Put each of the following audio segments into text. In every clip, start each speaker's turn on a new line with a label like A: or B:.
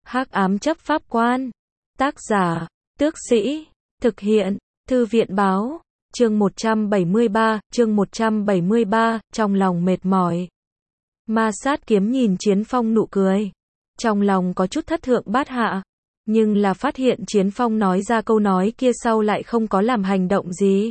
A: Hắc ám chấp pháp quan. Tác giả, Tước Sĩ. Thực hiện, Thư viện báo. Chương 173, trong lòng mệt mỏi. Ma sát kiếm nhìn Chiến Phong nụ cười. Trong lòng có chút thất thượng bát hạ. Nhưng là phát hiện Chiến Phong nói ra câu nói kia sau lại không có làm hành động gì.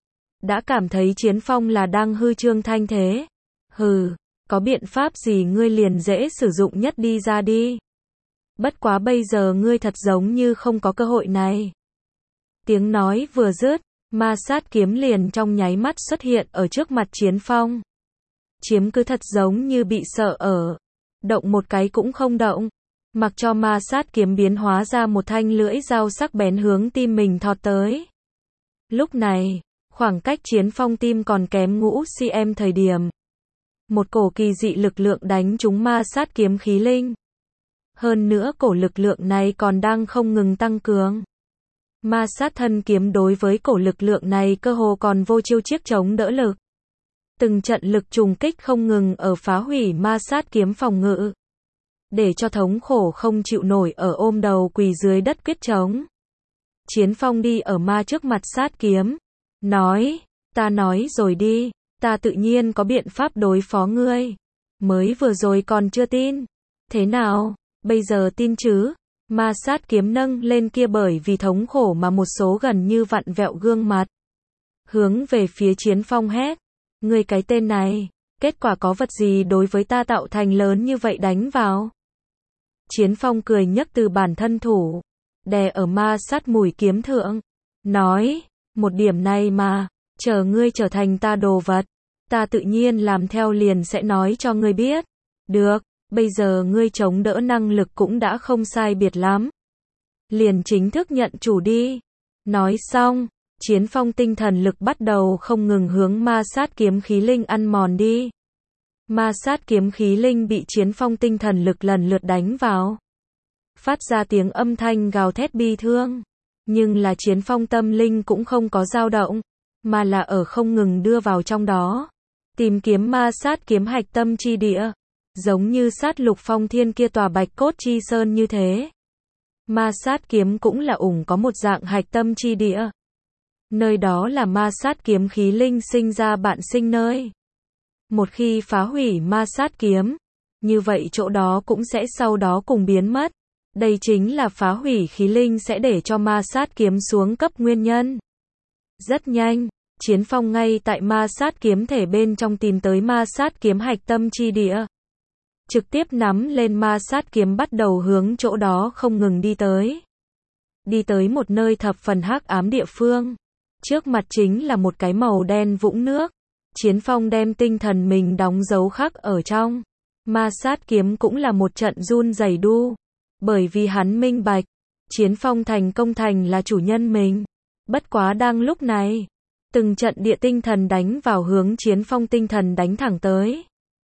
A: Đã cảm thấy Chiến Phong là đang hư trương thanh thế. Hừ, có biện pháp gì ngươi liền dễ sử dụng nhất đi ra đi. Bất quá bây giờ ngươi thật giống như không có cơ hội này. Tiếng nói vừa dứt, ma sát kiếm liền trong nháy mắt xuất hiện ở trước mặt Chiến Phong. Chiếm cứ thật giống như bị sợ ở. Động một cái cũng không động. Mặc cho ma sát kiếm biến hóa ra một thanh lưỡi dao sắc bén hướng tim mình thọt tới. Lúc này, khoảng cách Chiến Phong tim còn kém ngũ cm thời điểm. Một cổ kỳ dị lực lượng đánh trúng ma sát kiếm khí linh. Hơn nữa cổ lực lượng này còn đang không ngừng tăng cường. Ma sát thân kiếm đối với cổ lực lượng này cơ hồ còn vô chiêu chiếc chống đỡ lực. Từng trận lực trùng kích không ngừng ở phá hủy ma sát kiếm phòng ngự. Để cho thống khổ không chịu nổi ở ôm đầu quỳ dưới đất quyết chống. Chiến Phong đi ở ma trước mặt sát kiếm. Nói, ta nói rồi đi, ta tự nhiên có biện pháp đối phó ngươi. Mới vừa rồi còn chưa tin. Thế nào, bây giờ tin chứ? Ma sát kiếm nâng lên kia bởi vì thống khổ mà một số gần như vặn vẹo gương mặt. Hướng về phía Chiến Phong hét. Ngươi cái tên này, kết quả có vật gì đối với ta tạo thành lớn như vậy đánh vào? Chiến Phong cười nhấc từ bản thân thủ, đè ở ma sát mũi kiếm thượng. Nói, một điểm này mà, chờ ngươi trở thành ta đồ vật, ta tự nhiên làm theo liền sẽ nói cho ngươi biết. Được, bây giờ ngươi chống đỡ năng lực cũng đã không sai biệt lắm. Liền chính thức nhận chủ đi. Nói xong, Chiến Phong tinh thần lực bắt đầu không ngừng hướng ma sát kiếm khí linh ăn mòn đi. Ma sát kiếm khí linh bị Chiến Phong tinh thần lực lần lượt đánh vào. Phát ra tiếng âm thanh gào thét bi thương. Nhưng là Chiến Phong tâm linh cũng không có dao động, mà là ở không ngừng đưa vào trong đó. Tìm kiếm ma sát kiếm hạch tâm chi địa. Giống như sát lục phong thiên kia tòa bạch cốt chi sơn như thế. Ma sát kiếm cũng là có một dạng hạch tâm chi địa. Nơi đó là ma sát kiếm khí linh sinh ra bạn sinh nơi. Một khi phá hủy ma sát kiếm, như vậy chỗ đó cũng sẽ sau đó cùng biến mất. Đây chính là phá hủy khí linh sẽ để cho ma sát kiếm xuống cấp nguyên nhân. Rất nhanh, Chiến Phong ngay tại ma sát kiếm thể bên trong tìm tới ma sát kiếm hạch tâm chi địa. Trực tiếp nắm lên ma sát kiếm bắt đầu hướng chỗ đó không ngừng đi tới. Đi tới một nơi thập phần hắc ám địa phương. Trước mặt chính là một cái màu đen vũng nước. Chiến Phong đem tinh thần mình đóng dấu khắc ở trong. Ma sát kiếm cũng là một trận run rẩy đu. Bởi vì hắn minh bạch, Chiến Phong thành công thành là chủ nhân mình. Bất quá đang lúc này, từng trận địa tinh thần đánh vào hướng Chiến Phong tinh thần đánh thẳng tới.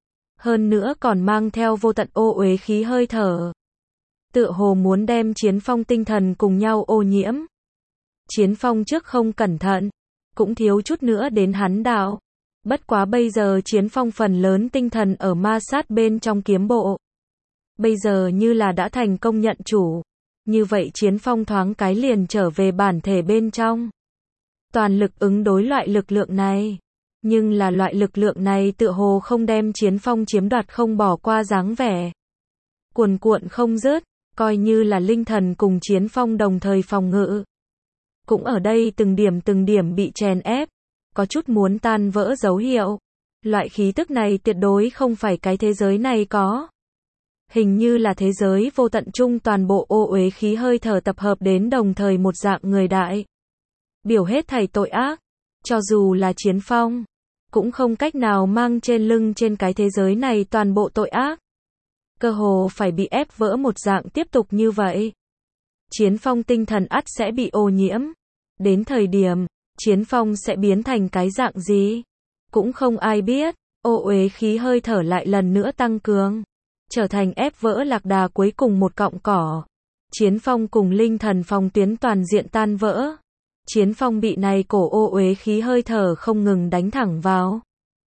A: Hơn nữa còn mang theo vô tận ô uế khí hơi thở. Tựa hồ muốn đem Chiến Phong tinh thần cùng nhau ô nhiễm. Chiến Phong trước không cẩn thận, cũng thiếu chút nữa đến hắn đạo. Bất quá bây giờ Chiến Phong phần lớn tinh thần ở ma sát bên trong kiếm bộ. Bây giờ như là đã thành công nhận chủ. Như vậy Chiến Phong thoáng cái liền trở về bản thể bên trong. Toàn lực ứng đối loại lực lượng này. Nhưng là loại lực lượng này tựa hồ không đem Chiến Phong chiếm đoạt không bỏ qua dáng vẻ. Cuồn cuộn không dứt, coi như là linh thần cùng Chiến Phong đồng thời phòng ngự. Cũng ở đây từng điểm bị chèn ép. Có chút muốn tan vỡ dấu hiệu. Loại khí tức này tuyệt đối không phải cái thế giới này có. Hình như là thế giới vô tận chung toàn bộ ô uế khí hơi thở tập hợp đến đồng thời một dạng người đại. Biểu hết thảy tội ác. Cho dù là Chiến Phong, cũng không cách nào mang trên lưng trên cái thế giới này toàn bộ tội ác. Cơ hồ phải bị ép vỡ một dạng tiếp tục như vậy. Chiến Phong tinh thần ắt sẽ bị ô nhiễm. Đến thời điểm, Chiến Phong sẽ biến thành cái dạng gì? Cũng không ai biết. Ô uế khí hơi thở lại lần nữa tăng cường. Trở thành ép vỡ lạc đà cuối cùng một cọng cỏ. Chiến Phong cùng linh thần phòng tuyến toàn diện tan vỡ. Chiến Phong bị này cổ ô uế khí hơi thở không ngừng đánh thẳng vào.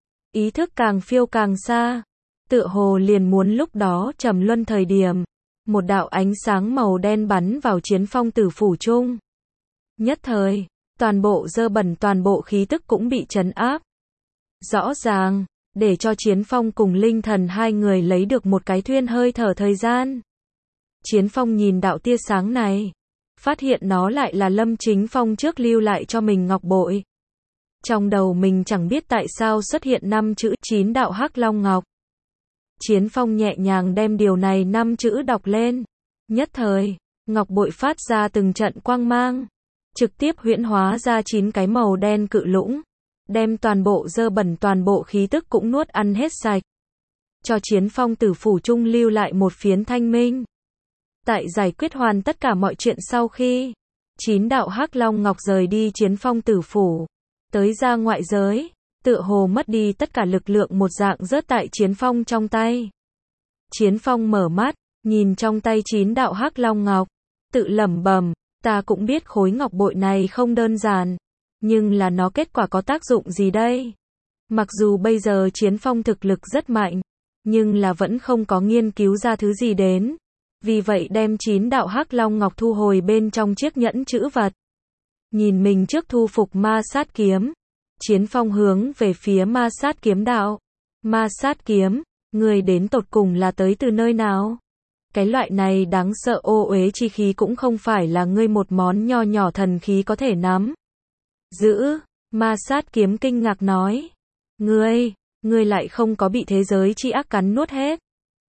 A: Ý thức càng phiêu càng xa. Tựa hồ liền muốn lúc đó trầm luân thời điểm. một đạo ánh sáng màu đen bắn vào Chiến Phong tử phủ chung. Nhất thời, toàn bộ dơ bẩn, toàn bộ khí tức cũng bị trấn áp. Rõ ràng, để cho Chiến Phong cùng Linh Thần hai người lấy được một cái thuyên hơi thở thời gian. Chiến Phong nhìn đạo tia sáng này, phát hiện nó lại là Lâm Chính Phong trước lưu lại cho mình ngọc bội. Trong đầu mình chẳng biết tại sao xuất hiện 5 chữ 9 đạo hắc long ngọc. Chiến Phong nhẹ nhàng đem điều này 5 chữ đọc lên. Nhất thời, ngọc bội phát ra từng trận quang mang, trực tiếp huyễn hóa ra 9 cái màu đen cự lũng, đem toàn bộ dơ bẩn, toàn bộ khí tức cũng nuốt ăn hết sạch. Cho Chiến Phong tử phủ chung lưu lại một phiến thanh minh. Tại giải quyết hoàn tất cả mọi chuyện sau khi 9 đạo hắc long ngọc rời đi Chiến Phong tử phủ, tới ra ngoại giới, tựa hồ mất đi tất cả lực lượng một dạng rớt tại Chiến Phong trong tay. Chiến Phong mở mắt, nhìn trong tay 9 đạo hắc long ngọc, tự lẩm bẩm, ta cũng biết khối ngọc bội này không đơn giản, nhưng là nó kết quả có tác dụng gì đây? Mặc dù bây giờ Chiến Phong thực lực rất mạnh, nhưng là vẫn không có nghiên cứu ra thứ gì đến. Vì vậy đem 9 đạo hắc long ngọc thu hồi bên trong chiếc nhẫn chữ vật. Nhìn mình trước thu phục ma sát kiếm, Chiến Phong hướng về phía ma sát kiếm đạo. Ma sát kiếm, người đến tột cùng là tới từ nơi nào? Cái loại này đáng sợ ô uế chi khí cũng không phải là ngươi một món nho nhỏ thần khí có thể nắm giữ. Ma sát kiếm kinh ngạc nói, ngươi lại không có bị thế giới chi ác cắn nuốt hết.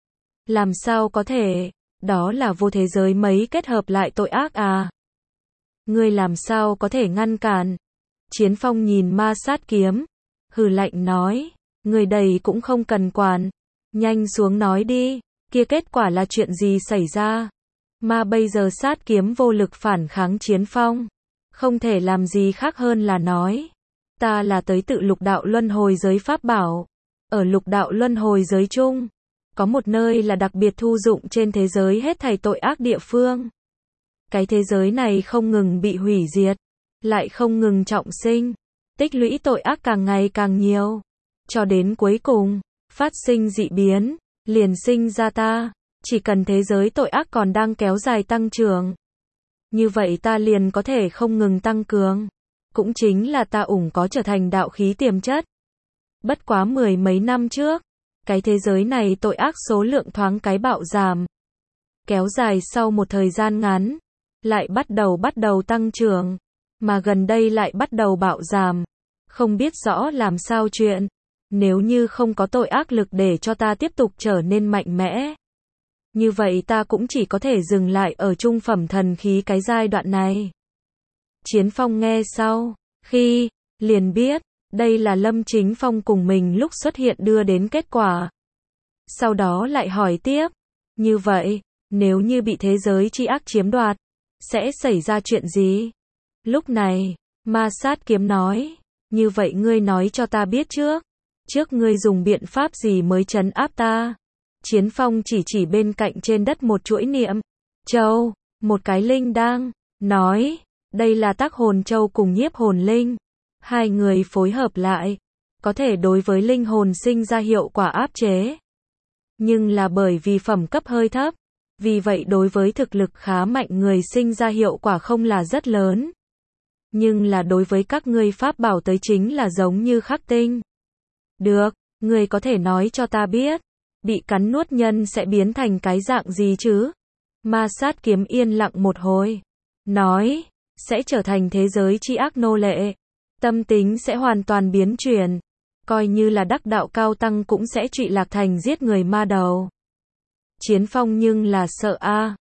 A: Làm sao có thể, đó là vô thế giới mấy kết hợp lại tội ác à? Ngươi làm sao có thể ngăn cản? Chiến Phong nhìn ma sát kiếm, hừ lạnh nói, người đầy cũng không cần quản, nhanh xuống nói đi, kia kết quả là chuyện gì xảy ra? Mà bây giờ sát kiếm vô lực phản kháng Chiến Phong, không thể làm gì khác hơn là nói, ta là tới tự lục đạo luân hồi giới pháp bảo. Ở lục đạo luân hồi giới chung, có một nơi là đặc biệt thu dụng trên thế giới hết thảy tội ác địa phương. Cái thế giới này không ngừng bị hủy diệt, lại không ngừng trọng sinh, tích lũy tội ác càng ngày càng nhiều, cho đến cuối cùng, phát sinh dị biến, liền sinh ra ta. Chỉ cần thế giới tội ác còn đang kéo dài tăng trưởng, như vậy ta liền có thể không ngừng tăng cường. Cũng chính là ta có trở thành đạo khí tiềm chất. Bất quá 10 mấy năm trước, cái thế giới này tội ác số lượng thoáng cái bạo giảm. Kéo dài sau một thời gian ngắn, lại bắt đầu tăng trưởng, mà gần đây lại bắt đầu bạo giảm. Không biết rõ làm sao chuyện, nếu như không có tội ác lực để cho ta tiếp tục trở nên mạnh mẽ, như vậy ta cũng chỉ có thể dừng lại ở trung phẩm thần khí cái giai đoạn này. Chiến Phong nghe sau, khi liền biết, đây là Lâm Chính Phong cùng mình lúc xuất hiện đưa đến kết quả. Sau đó lại hỏi tiếp, như vậy, nếu như bị thế giới chi ác chiếm đoạt, sẽ xảy ra chuyện gì? Lúc này, ma sát kiếm nói, như vậy ngươi nói cho ta biết trước ngươi dùng biện pháp gì mới trấn áp ta? Chiến Phong chỉ bên cạnh trên đất một chuỗi niệm châu, một cái linh đang, nói, đây là tác hồn châu cùng nhiếp hồn linh. Hai người phối hợp lại, có thể đối với linh hồn sinh ra hiệu quả áp chế. Nhưng là bởi vì phẩm cấp hơi thấp, vì vậy đối với thực lực khá mạnh người sinh ra hiệu quả không là rất lớn. Nhưng là đối với các ngươi pháp bảo tới chính là giống như khắc tinh. Được, ngươi có thể nói cho ta biết, bị cắn nuốt nhân sẽ biến thành cái dạng gì chứ? Ma sát kiếm yên lặng một hồi, nói, sẽ trở thành thế giới chi ác nô lệ. Tâm tính sẽ hoàn toàn biến chuyển, coi như là đắc đạo cao tăng cũng sẽ trụy lạc thành giết người ma đầu. Chiến Phong nhưng là sợ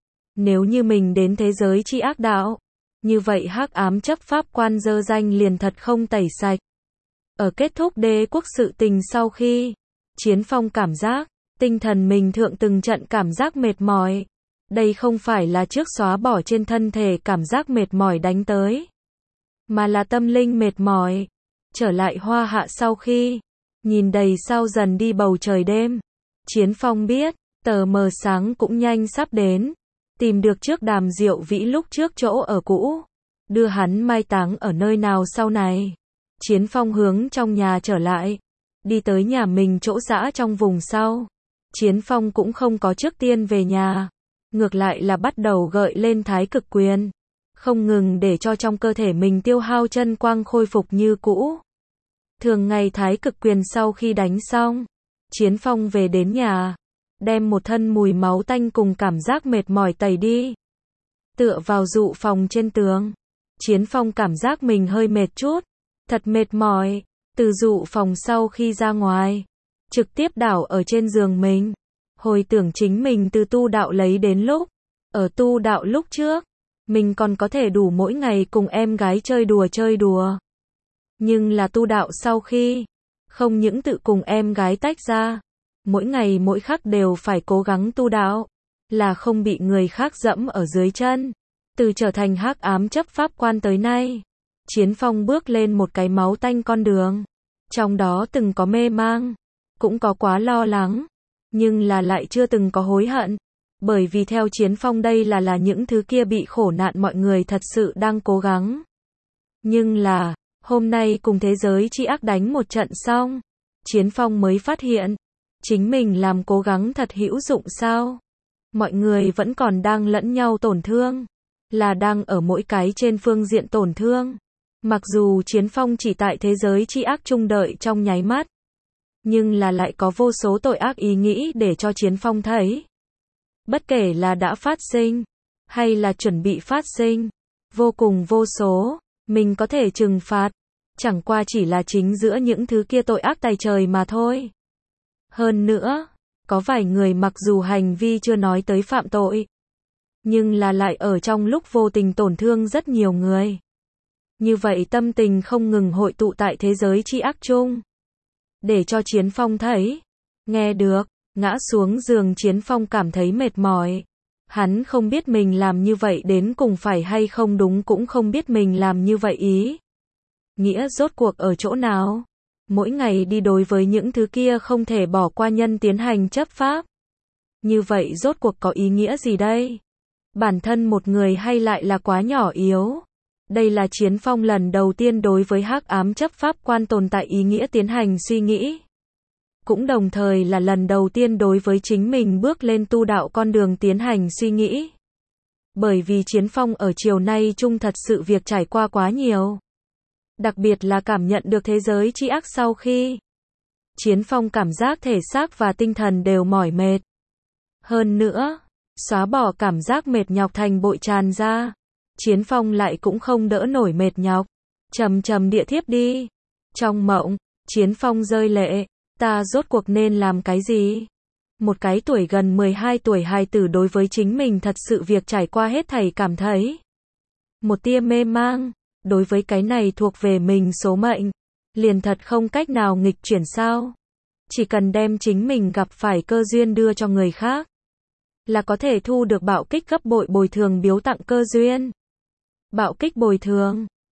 A: nếu như mình đến thế giới chi ác đạo, như vậy hắc ám chấp pháp quan dơ danh liền thật không tẩy sạch. Ở kết thúc đế quốc sự tình sau khi, Chiến Phong cảm giác, tinh thần mình thượng từng trận cảm giác mệt mỏi. Đây không phải là trước xóa bỏ trên thân thể cảm giác mệt mỏi đánh tới, mà là tâm linh mệt mỏi. Trở lại Hoa Hạ sau khi nhìn đầy sao dần đi bầu trời đêm, Chiến Phong biết, tờ mờ sáng cũng nhanh sắp đến. Tìm được trước Đàm Diệu Vĩ lúc trước chỗ ở cũ, đưa hắn mai táng ở nơi nào sau này. Chiến Phong hướng trong nhà trở lại, đi tới nhà mình chỗ dã trong vùng sau. Chiến Phong cũng không có trước tiên về nhà, ngược lại là bắt đầu gợi lên thái cực quyền, không ngừng để cho trong cơ thể mình tiêu hao chân quang khôi phục như cũ. Thường ngày thái cực quyền sau khi đánh xong, Chiến Phong về đến nhà, đem một thân mùi máu tanh cùng cảm giác mệt mỏi tẩy đi. Tựa vào dụ phòng trên tường, Chiến Phong cảm giác mình hơi mệt chút, thật mệt mỏi, từ dụ phòng sau khi ra ngoài, trực tiếp đảo ở trên giường mình, hồi tưởng chính mình từ tu đạo lấy đến lúc, ở tu đạo lúc trước, mình còn có thể đủ mỗi ngày cùng em gái chơi đùa. Nhưng là tu đạo sau khi, không những tự cùng em gái tách ra, mỗi ngày mỗi khắc đều phải cố gắng tu đạo, là không bị người khác dẫm ở dưới chân. Từ trở thành hắc ám chấp pháp quan tới nay, Chiến Phong bước lên một cái máu tanh con đường. Trong đó từng có mê mang, cũng có quá lo lắng, nhưng là lại chưa từng có hối hận. Bởi vì theo Chiến Phong đây là những thứ kia bị khổ nạn mọi người thật sự đang cố gắng. Nhưng là, hôm nay cùng thế giới chi ác đánh một trận xong, Chiến Phong mới phát hiện, chính mình làm cố gắng thật hữu dụng sao? Mọi người vẫn còn đang lẫn nhau tổn thương, là đang ở mỗi cái trên phương diện tổn thương. Mặc dù Chiến Phong chỉ tại thế giới chi ác chung đợi trong nháy mắt, nhưng là lại có vô số tội ác ý nghĩ để cho Chiến Phong thấy. Bất kể là đã phát sinh, hay là chuẩn bị phát sinh, vô cùng vô số, mình có thể trừng phạt, chẳng qua chỉ là chính giữa những thứ kia tội ác tày trời mà thôi. Hơn nữa, có vài người mặc dù hành vi chưa nói tới phạm tội, nhưng là lại ở trong lúc vô tình tổn thương rất nhiều người. Như vậy tâm tình không ngừng hội tụ tại thế giới chi ác chung. Để cho Chiến Phong thấy, nghe được, ngã xuống giường Chiến Phong cảm thấy mệt mỏi. Hắn không biết mình làm như vậy đến cùng phải hay không đúng, cũng không biết mình làm như vậy ý nghĩa rốt cuộc ở chỗ nào. Mỗi ngày đi đối với những thứ kia không thể bỏ qua nhân tiến hành chấp pháp. Như vậy rốt cuộc có ý nghĩa gì đây? Bản thân một người hay lại là quá nhỏ yếu? Đây là Chiến Phong lần đầu tiên đối với hắc ám chấp pháp quan tồn tại ý nghĩa tiến hành suy nghĩ. Cũng đồng thời là lần đầu tiên đối với chính mình bước lên tu đạo con đường tiến hành suy nghĩ. Bởi vì Chiến Phong ở chiều nay chung thật sự việc trải qua quá nhiều. Đặc biệt là cảm nhận được thế giới chi ác sau khi Chiến Phong cảm giác thể xác và tinh thần đều mỏi mệt. Hơn nữa, xóa bỏ cảm giác mệt nhọc thành bội tràn ra. Chiến Phong lại cũng không đỡ nổi mệt nhọc. Trầm địa thiếp đi. Trong mộng, Chiến Phong rơi lệ. Ta rốt cuộc nên làm cái gì? Một cái tuổi gần 12 tuổi hài tử đối với chính mình thật sự việc trải qua hết thảy cảm thấy một tia mê mang. Đối với cái này thuộc về mình số mệnh, liền thật không cách nào nghịch chuyển sao? Chỉ cần đem chính mình gặp phải cơ duyên đưa cho người khác, là có thể thu được bạo kích gấp bội bồi thường biếu tặng cơ duyên. Bạo kích bồi thường